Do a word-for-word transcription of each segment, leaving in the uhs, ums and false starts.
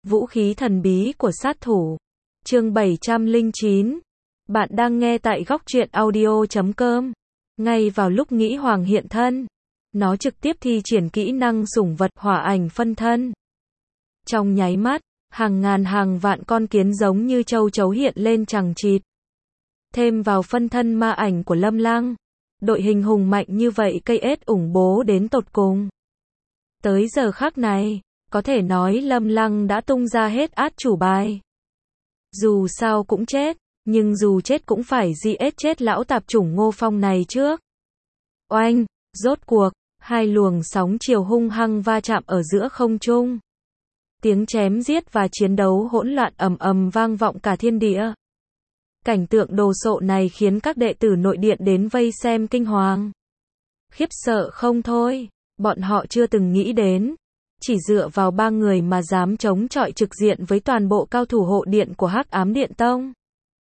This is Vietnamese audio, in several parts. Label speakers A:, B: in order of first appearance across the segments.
A: Vũ khí thần bí của sát thủ. Chương bảy trăm lẻ chín. Bạn đang nghe tại góc truyện audio chấm com. Ngay vào lúc nghĩ Hoàng hiện thân, nó trực tiếp thi triển kỹ năng sủng vật hỏa ảnh phân thân. Trong nháy mắt, hàng ngàn hàng vạn con kiến giống như châu chấu hiện lên chằng chịt. Thêm vào phân thân ma ảnh của Lâm Lăng, đội hình hùng mạnh như vậy cây ết ủng bố đến tột cùng. Tới giờ khắc này, có thể nói Lâm Lăng đã tung ra hết át chủ bài. Dù sao cũng chết, nhưng dù chết cũng phải giết chết lão tạp chủng Ngô Phong này trước. Oanh, rốt cuộc, hai luồng sóng chiều hung hăng va chạm ở giữa không trung. Tiếng chém giết và chiến đấu hỗn loạn ầm ầm vang vọng cả thiên địa. Cảnh tượng đồ sộ này khiến các đệ tử nội điện đến vây xem kinh hoàng. Khiếp sợ không thôi, bọn họ chưa từng nghĩ đến. Chỉ dựa vào ba người mà dám chống chọi trực diện với toàn bộ cao thủ hộ điện của Hắc Ám Điện Tông.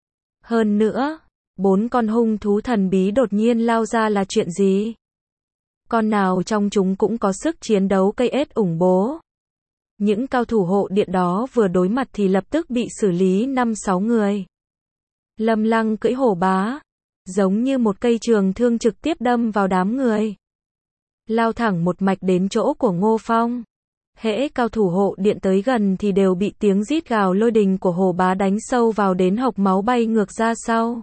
A: Hơn nữa, bốn con hung thú thần bí đột nhiên lao ra là chuyện gì? Con nào trong chúng cũng có sức chiến đấu cây ết ủng bố. Những cao thủ hộ điện đó vừa đối mặt thì lập tức bị xử lý năm sáu người. Lâm Lăng cưỡi hổ bá, giống như một cây trường thương trực tiếp đâm vào đám người. Lao thẳng một mạch đến chỗ của Ngô Phong. Hễ cao thủ hộ điện tới gần thì đều bị tiếng rít gào lôi đình của hổ bá đánh sâu vào đến hộc máu bay ngược ra sau.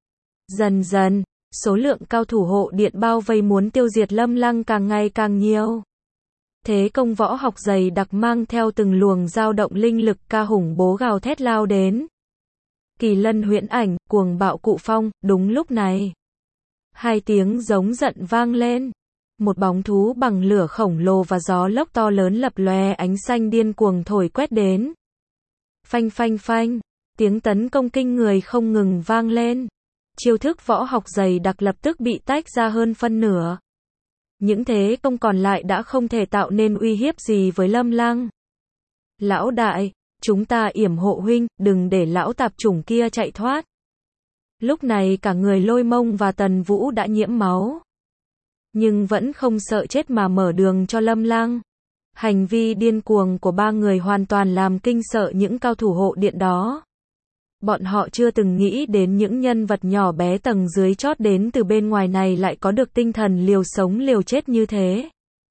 A: Dần dần, số lượng cao thủ hộ điện bao vây muốn tiêu diệt Lâm Lăng càng ngày càng nhiều. Thế công võ học dày đặc mang theo từng luồng dao động linh lực ca hùng bố gào thét lao đến. Kỳ lân huyễn ảnh, cuồng bạo cụ phong, đúng lúc này. Hai tiếng giống giận vang lên. Một bóng thú bằng lửa khổng lồ và gió lốc to lớn lập lòe ánh xanh điên cuồng thổi quét đến. Phanh phanh phanh, tiếng tấn công kinh người không ngừng vang lên. Chiêu thức võ học dày đặc lập tức bị tách ra hơn phân nửa. Những thế công còn lại đã không thể tạo nên uy hiếp gì với Lâm Lăng. Lão đại, chúng ta yểm hộ huynh, đừng để lão tạp chủng kia chạy thoát. Lúc này cả người Lôi Mông và Tần Vũ đã nhiễm máu. Nhưng vẫn không sợ chết mà mở đường cho Lâm Lăng. Hành vi điên cuồng của ba người hoàn toàn làm kinh sợ những cao thủ hộ điện đó. Bọn họ chưa từng nghĩ đến những nhân vật nhỏ bé tầng dưới chót đến từ bên ngoài này lại có được tinh thần liều sống liều chết như thế.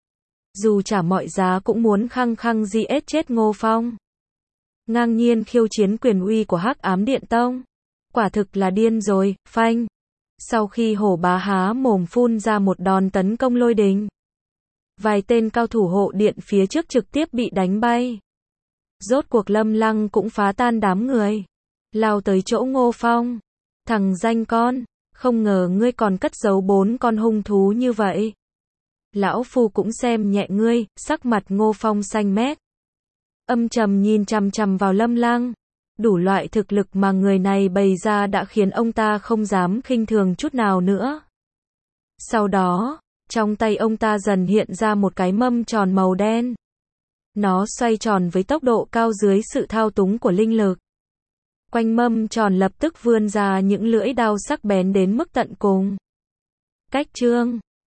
A: Dù trả mọi giá cũng muốn khăng khăng giết chết Ngô Phong. Ngang nhiên khiêu chiến quyền uy của Hắc Ám Điện Tông. Quả thực là điên rồi, phanh. Sau khi hổ bá há mồm phun ra một đòn tấn công lôi đình, vài tên cao thủ hộ điện phía trước trực tiếp bị đánh bay. Rốt cuộc Lâm Lăng cũng phá tan đám người, lao tới chỗ Ngô Phong. Thằng danh con, không ngờ ngươi còn cất giấu bốn con hung thú như vậy. Lão phu cũng xem nhẹ ngươi, sắc mặt Ngô Phong xanh mét. Âm trầm nhìn chằm chằm vào Lâm Lăng. Đủ loại thực lực mà người này bày ra đã khiến ông ta không dám khinh thường chút nào nữa. Sau đó, trong tay ông ta dần hiện ra một cái mâm tròn màu đen. Nó xoay tròn với tốc độ cao dưới sự thao túng của linh lực. Quanh mâm tròn lập tức vươn ra những lưỡi đao sắc bén đến mức tận cùng. Cách chương